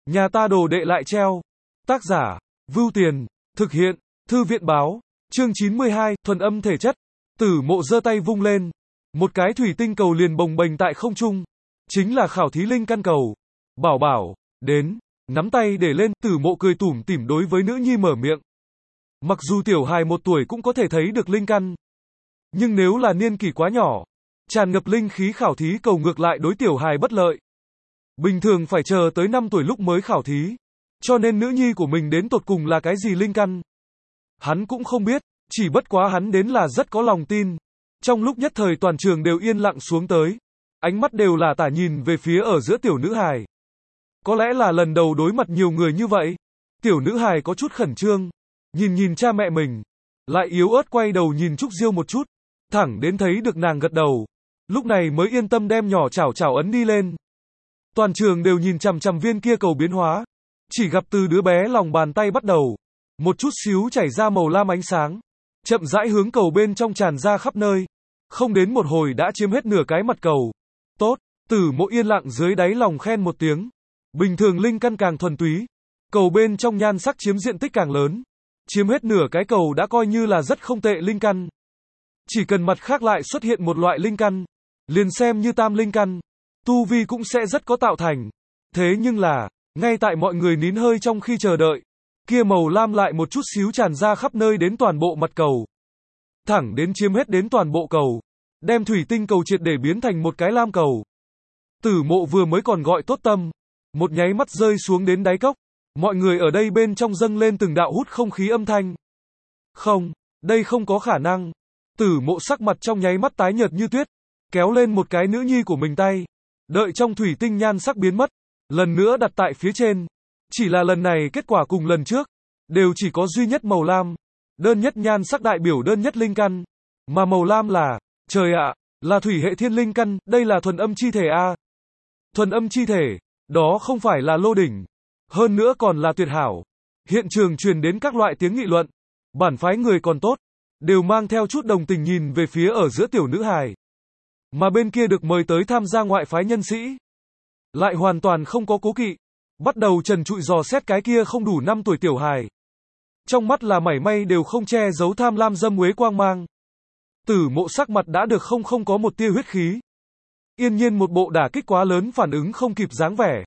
Nhà ta đồ đệ lại treo. Tác giả, Vưu Tiền, thực hiện, Thư viện báo, chương 92, thuần âm thể chất. Tử Mộ giơ tay vung lên, một cái thủy tinh cầu liền bồng bềnh tại không trung, chính là khảo thí linh căn cầu. Bảo bảo, đến, nắm tay để lên, Tử Mộ cười tủm tỉm đối với nữ nhi mở miệng. Mặc dù tiểu hài 1 tuổi cũng có thể thấy được linh căn, nhưng nếu là niên kỷ quá nhỏ, tràn ngập linh khí khảo thí cầu ngược lại đối tiểu hài bất lợi. Bình thường phải chờ tới 5 tuổi lúc mới khảo thí, cho nên nữ nhi của mình đến tột cùng là cái gì linh căn, hắn cũng không biết, chỉ bất quá hắn đến là rất có lòng tin. Trong lúc nhất thời toàn trường đều yên lặng xuống tới, ánh mắt đều là tả nhìn về phía ở giữa tiểu nữ hài. Có lẽ là lần đầu đối mặt nhiều người như vậy, tiểu nữ hài có chút khẩn trương, nhìn cha mẹ mình, lại yếu ớt quay đầu nhìn Trúc Diêu một chút, thẳng đến thấy được nàng gật đầu, lúc này mới yên tâm đem nhỏ chảo ấn đi lên. Toàn trường đều nhìn chằm chằm viên kia cầu biến hóa, chỉ gặp từ đứa bé lòng bàn tay bắt đầu, một chút xíu chảy ra màu lam ánh sáng, chậm rãi hướng cầu bên trong tràn ra khắp nơi, không đến một hồi đã chiếm hết nửa cái mặt cầu. Tốt, Tử Mộ yên lặng dưới đáy lòng khen một tiếng. Bình thường linh căn càng thuần túy, cầu bên trong nhan sắc chiếm diện tích càng lớn, chiếm hết nửa cái cầu đã coi như là rất không tệ linh căn. Chỉ cần mặt khác lại xuất hiện một loại linh căn, liền xem như tam linh căn, tu vi cũng sẽ rất có tạo thành. Thế nhưng là, ngay tại mọi người nín hơi trong khi chờ đợi, kia màu lam lại một chút xíu tràn ra khắp nơi đến toàn bộ mặt cầu, thẳng đến chiếm hết đến toàn bộ cầu, đem thủy tinh cầu triệt để biến thành một cái lam cầu. Tử Mộ vừa mới còn gọi tốt tâm, một nháy mắt rơi xuống đến đáy cốc, mọi người ở đây bên trong dâng lên từng đạo hút không khí âm thanh. Không, đây không có khả năng. Tử Mộ sắc mặt trong nháy mắt tái nhợt như tuyết, kéo lên một cái nữ nhi của mình tay, đợi trong thủy tinh nhan sắc biến mất, lần nữa đặt tại phía trên. Chỉ là lần này kết quả cùng lần trước, đều chỉ có duy nhất màu lam, đơn nhất nhan sắc đại biểu đơn nhất linh căn, mà màu lam là, trời ạ, là thủy hệ thiên linh căn, đây là thuần âm chi thể a. Thuần âm chi thể, đó không phải là lô đỉnh, hơn nữa còn là tuyệt hảo. Hiện trường truyền đến các loại tiếng nghị luận, bản phái người còn tốt, đều mang theo chút đồng tình nhìn về phía ở giữa tiểu nữ hài. Mà bên kia được mời tới tham gia ngoại phái nhân sĩ, lại hoàn toàn không có cố kỵ, bắt đầu trần trụi dò xét cái kia không đủ 5 tuổi tiểu hài. Trong mắt là mảy may đều không che giấu tham lam dâm uế quang mang. Tử Mộ sắc mặt đã được không có một tia huyết khí. Yên nhiên một bộ đả kích quá lớn phản ứng không kịp dáng vẻ.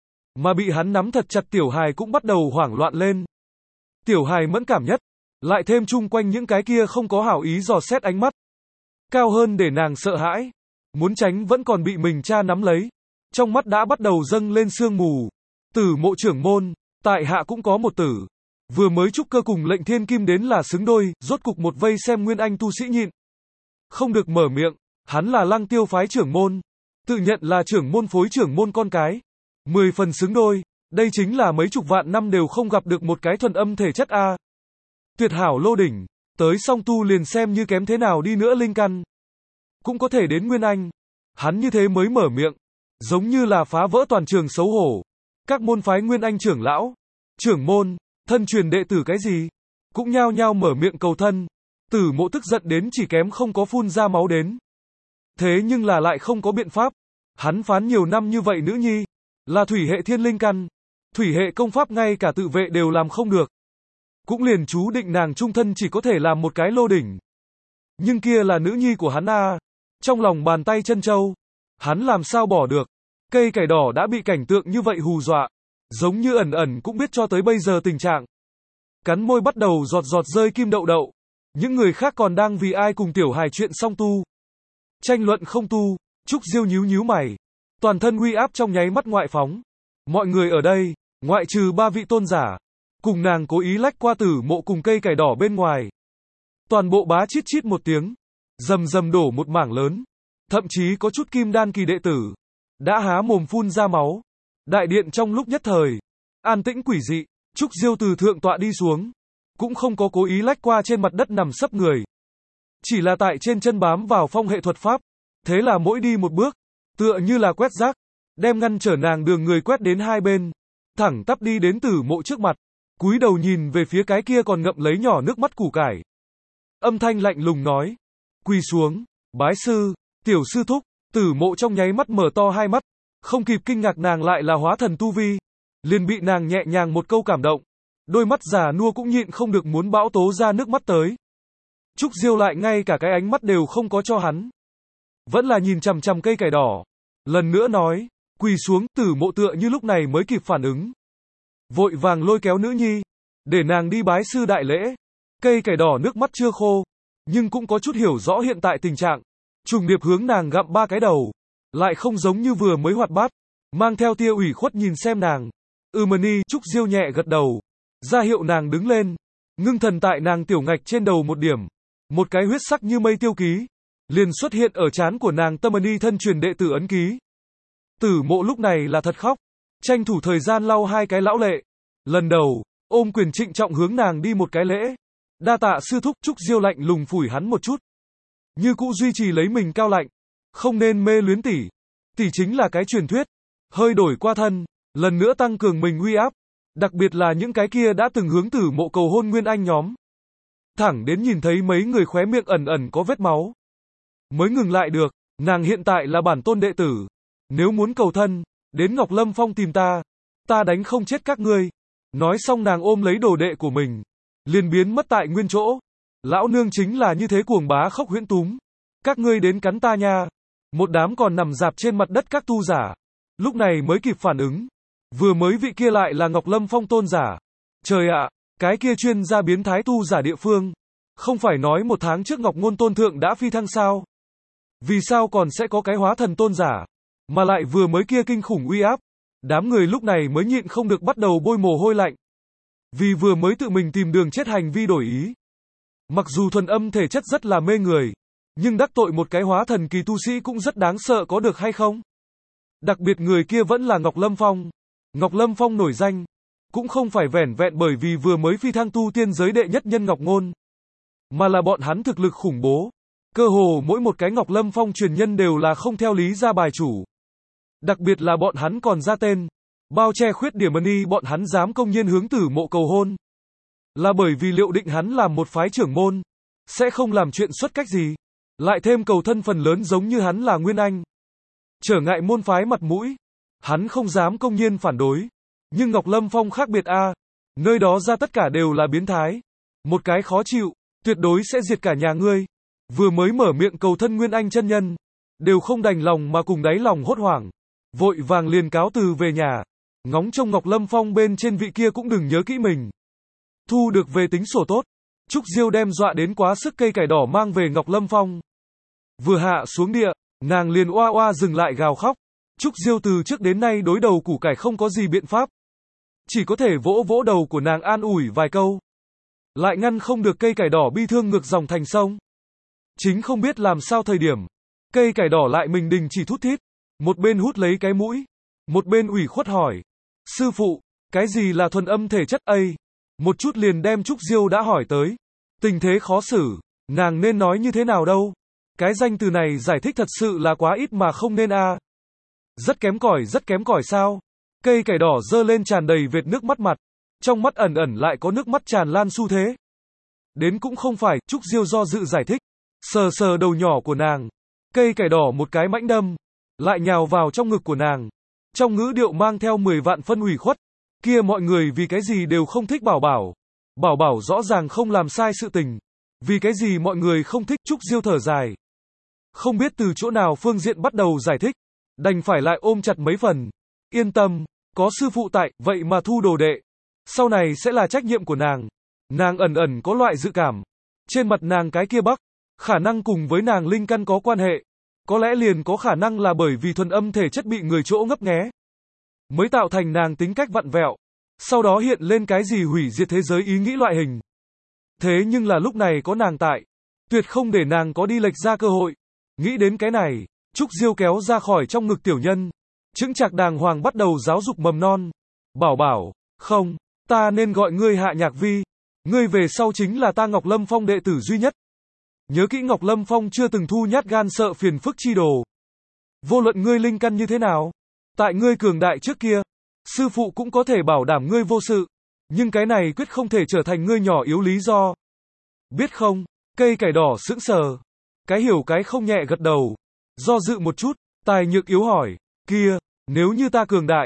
Mà bị hắn nắm thật chặt tiểu hài cũng bắt đầu hoảng loạn lên. Tiểu hài mẫn cảm nhất, lại thêm chung quanh những cái kia không có hảo ý dò xét ánh mắt. Cao hơn để nàng sợ hãi, muốn tránh vẫn còn bị mình cha nắm lấy. Trong mắt đã bắt đầu dâng lên sương mù. Tử Mộ trưởng môn, tại hạ cũng có một tử. Vừa mới trúc cơ cùng Lệnh Thiên Kim đến là xứng đôi, rốt cục một vây xem nguyên anh tu sĩ nhịn không được mở miệng, hắn là Lăng Tiêu phái trưởng môn, tự nhận là trưởng môn phối trưởng môn con cái, 10 phần xứng đôi, đây chính là mấy chục vạn năm đều không gặp được một cái thuần âm thể chất a. Tuyệt hảo lô đỉnh, tới song tu liền xem như kém thế nào đi nữa linh căn, cũng có thể đến nguyên anh. Hắn như thế mới mở miệng, giống như là phá vỡ toàn trường xấu hổ. Các môn phái nguyên anh trưởng lão, trưởng môn, thân truyền đệ tử cái gì, cũng nhao nhao mở miệng cầu thân. Tử Mộ tức giận đến chỉ kém không có phun ra máu đến. Thế nhưng là lại không có biện pháp. Hắn phán nhiều năm như vậy nữ nhi, là thủy hệ thiên linh căn, thủy hệ công pháp ngay cả tự vệ đều làm không được. Cũng liền chú định nàng trung thân chỉ có thể làm một cái lô đỉnh. Nhưng kia là nữ nhi của hắn a. Trong lòng bàn tay chân châu, hắn làm sao bỏ được. Cây cải đỏ đã bị cảnh tượng như vậy hù dọa, giống như ẩn cũng biết cho tới bây giờ tình trạng. Cắn môi bắt đầu giọt rơi kim đậu đậu. Những người khác còn đang vì ai cùng tiểu hài chuyện song tu, tranh luận không tu. Trúc Diêu nhíu mày, toàn thân uy áp trong nháy mắt ngoại phóng. Mọi người ở đây, ngoại trừ 3 vị tôn giả, cùng nàng cố ý lách qua Tử Mộ cùng cây cải đỏ bên ngoài, toàn bộ bá chít chít một tiếng, rầm đổ một mảng lớn, thậm chí có chút kim đan kỳ đệ tử đã há mồm phun ra máu. Đại điện trong lúc nhất thời an tĩnh quỷ dị. Trúc Diêu từ thượng tọa đi xuống, cũng không có cố ý lách qua trên mặt đất nằm sấp người, chỉ là tại trên chân bám vào phong hệ thuật pháp. Thế là mỗi đi một bước, tựa như là quét rác, đem ngăn trở nàng đường người quét đến hai bên, thẳng tắp đi đến Tử Mộ trước mặt, cúi đầu nhìn về phía cái kia còn ngậm lấy nhỏ nước mắt củ cải. Âm thanh lạnh lùng nói, quỳ xuống, bái sư, tiểu sư thúc. Tử Mộ trong nháy mắt mở to hai mắt, không kịp kinh ngạc nàng lại là hóa thần tu vi, liền bị nàng nhẹ nhàng một câu cảm động. Đôi mắt già nua cũng nhịn không được muốn bão tố ra nước mắt tới. Trúc Diêu lại ngay cả cái ánh mắt đều không có cho hắn. Vẫn là nhìn chằm chằm cây cải đỏ. Lần nữa nói, quỳ xuống, Tử Mộ tựa như lúc này mới kịp phản ứng. Vội vàng lôi kéo nữ nhi, để nàng đi bái sư đại lễ. Cây cải đỏ nước mắt chưa khô, nhưng cũng có chút hiểu rõ hiện tại tình trạng. Trùng điệp hướng nàng gặm ba cái đầu, lại không giống như vừa mới hoạt bát, mang theo tia ủy khuất nhìn xem nàng. Mani, Trúc Diêu nhẹ gật đầu, ra hiệu nàng đứng lên, ngưng thần tại nàng tiểu ngạch trên đầu một điểm, một cái huyết sắc như mây tiêu ký, liền xuất hiện ở trán của nàng. Mani thân truyền đệ tử ấn ký. Tử Mộ lúc này là thật khóc, tranh thủ thời gian lau hai cái lão lệ. Lần đầu, ôm quyền trịnh trọng hướng nàng đi một cái lễ. Đa tạ sư thúc. Trúc Diêu lạnh lùng phủi hắn một chút, như cũ duy trì lấy mình cao lạnh, không nên mê luyến tỷ. Tỷ chính là cái truyền thuyết. Hơi đổi qua thân, lần nữa tăng cường mình uy áp, đặc biệt là những cái kia đã từng hướng Tử Mộ cầu hôn nguyên anh nhóm. Thẳng đến nhìn thấy mấy người khóe miệng ẩn ẩn có vết máu, mới ngừng lại được. Nàng hiện tại là bản tôn đệ tử, nếu muốn cầu thân, đến Ngọc Lâm Phong tìm ta, ta đánh không chết các ngươi. Nói xong nàng ôm lấy đồ đệ của mình, liền biến mất tại nguyên chỗ. Lão nương chính là như thế cuồng bá khốc huyễn túm. Các ngươi đến cắn ta nha. Một đám còn nằm dạp trên mặt đất các tu giả, lúc này mới kịp phản ứng. Vừa mới vị kia lại là Ngọc Lâm Phong tôn giả. Trời ạ, cái kia chuyên gia biến thái tu giả địa phương. Không phải nói một tháng trước Ngọc Ngôn tôn thượng đã phi thăng sao? Vì sao còn sẽ có cái hóa thần tôn giả? Mà lại vừa mới kia kinh khủng uy áp. Đám người lúc này mới nhịn không được bắt đầu bôi mồ hôi lạnh. Vì vừa mới tự mình tìm đường chết hành vi đổi ý. Mặc dù thuần âm thể chất rất là mê người, nhưng đắc tội một cái hóa thần kỳ tu sĩ cũng rất đáng sợ, có được hay không? Đặc biệt người kia vẫn là Ngọc Lâm Phong. Ngọc Lâm Phong nổi danh, cũng không phải vẻn vẹn bởi vì vừa mới phi thăng tu tiên giới đệ nhất nhân Ngọc Ngôn, mà là bọn hắn thực lực khủng bố. Cơ hồ mỗi một cái Ngọc Lâm Phong truyền nhân đều là không theo lý ra bài chủ. Đặc biệt là bọn hắn còn ra tên, bao che khuyết điểm Mani. Bọn hắn dám công nhiên hướng Tử Mộ cầu hôn, là bởi vì liệu định hắn làm một phái trưởng môn, sẽ không làm chuyện xuất cách gì. Lại thêm cầu thân phần lớn giống như hắn là nguyên anh, trở ngại môn phái mặt mũi, hắn không dám công nhiên phản đối. Nhưng Ngọc Lâm Phong khác biệt a, nơi đó ra tất cả đều là biến thái. Một cái khó chịu, tuyệt đối sẽ diệt cả nhà ngươi. Vừa mới mở miệng cầu thân nguyên anh chân nhân, đều không đành lòng mà cùng đáy lòng hốt hoảng, vội vàng liền cáo từ về nhà. Ngóng trông Ngọc Lâm Phong bên trên vị kia cũng đừng nhớ kỹ mình thu được về tính sổ tốt. Trúc Diêu đem dọa đến quá sức cây cải đỏ mang về Ngọc Lâm Phong. Vừa hạ xuống địa, nàng liền oa oa dừng lại gào khóc. Trúc Diêu từ trước đến nay đối đầu củ cải không có gì biện pháp, chỉ có thể vỗ vỗ đầu của nàng an ủi vài câu. Lại ngăn không được cây cải đỏ bi thương ngược dòng thành sông. Chính không biết làm sao thời điểm, cây cải đỏ lại mình đình chỉ thút thít, một bên hút lấy cái mũi, một bên ủy khuất hỏi: sư phụ, cái gì là thuần âm thể chất ấy? Một chút liền đem Trúc Diêu đã hỏi tới. Tình thế khó xử, nàng nên nói như thế nào đâu? Cái danh từ này giải thích thật sự là quá ít mà không nên a. Rất kém cỏi sao? Cây cải đỏ dơ lên tràn đầy vệt nước mắt mặt, trong mắt ẩn ẩn lại có nước mắt tràn lan xu thế. Đến cũng không phải. Trúc Diêu do dự giải thích, sờ sờ đầu nhỏ của nàng. Cây cải đỏ một cái mãnh đâm, lại nhào vào trong ngực của nàng, trong ngữ điệu mang theo 10 vạn phân ủy khuất. Kia mọi người vì cái gì đều không thích Bảo Bảo? Bảo Bảo rõ ràng không làm sai sự tình, vì cái gì mọi người không thích? Trúc Diêu thở dài, không biết từ chỗ nào phương diện bắt đầu giải thích, đành phải lại ôm chặt mấy phần. Yên tâm, có sư phụ tại, vậy mà thu đồ đệ, sau này sẽ là trách nhiệm của nàng. Nàng ẩn ẩn có loại dự cảm, trên mặt nàng cái kia bắc, khả năng cùng với nàng linh căn có quan hệ. Có lẽ liền có khả năng là bởi vì thuần âm thể chất bị người chỗ ngấp nghé, mới tạo thành nàng tính cách vặn vẹo, sau đó hiện lên cái gì hủy diệt thế giới ý nghĩ loại hình. Thế nhưng là lúc này có nàng tại, tuyệt không để nàng có đi lệch ra cơ hội. Nghĩ đến cái này, Trúc Diêu kéo ra khỏi trong ngực tiểu nhân, chững chạc đàng hoàng bắt đầu giáo dục mầm non. Bảo Bảo, không, ta nên gọi ngươi Hạ Nhạc Vi, ngươi về sau chính là ta Ngọc Lâm Phong đệ tử duy nhất. Nhớ kỹ Ngọc Lâm Phong chưa từng thu nhát gan sợ phiền phức chi đồ. Vô luận ngươi linh căn như thế nào, tại ngươi cường đại trước kia, sư phụ cũng có thể bảo đảm ngươi vô sự, nhưng cái này quyết không thể trở thành ngươi nhỏ yếu lý do. Biết không? Cây cải đỏ sững sờ, cái hiểu cái không nhẹ gật đầu, do dự một chút, Tài Nhược Yếu hỏi, kia, nếu như ta cường đại,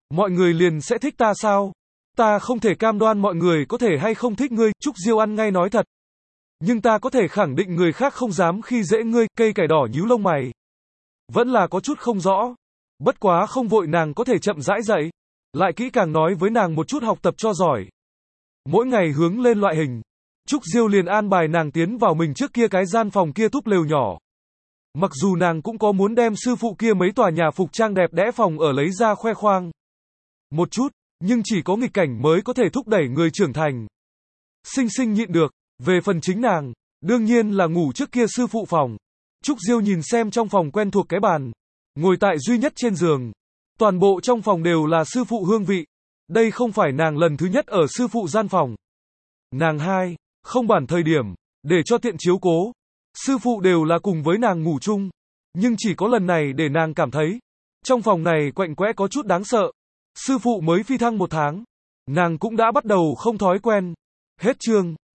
mọi người liền sẽ thích ta sao? Ta không thể cam đoan mọi người có thể hay không thích ngươi, Trúc Diêu ăn ngay nói thật. Nhưng ta có thể khẳng định người khác không dám khi dễ ngươi, cây cải đỏ nhíu lông mày. Vẫn là có chút không rõ. Bất quá không vội, nàng có thể chậm rãi dạy. Lại kỹ càng nói với nàng một chút học tập cho giỏi. Mỗi ngày hướng lên loại hình. Trúc Diêu liền an bài nàng tiến vào mình trước kia cái gian phòng kia túp lều nhỏ. Mặc dù nàng cũng có muốn đem sư phụ kia mấy tòa nhà phục trang đẹp đẽ phòng ở lấy ra khoe khoang một chút, nhưng chỉ có nghịch cảnh mới có thể thúc đẩy người trưởng thành. Sinh sinh nhịn được. Về phần chính nàng, đương nhiên là ngủ trước kia sư phụ phòng. Trúc Diêu nhìn xem trong phòng quen thuộc cái bàn, ngồi tại duy nhất trên giường. Toàn bộ trong phòng đều là sư phụ hương vị. Đây không phải nàng lần thứ nhất ở sư phụ gian phòng. Nàng không bản thời điểm, để cho tiện chiếu cố. Sư phụ đều là cùng với nàng ngủ chung. Nhưng chỉ có lần này để nàng cảm thấy, trong phòng này quạnh quẽ có chút đáng sợ. Sư phụ mới phi thăng 1 tháng. Nàng cũng đã bắt đầu không thói quen. Hết chương.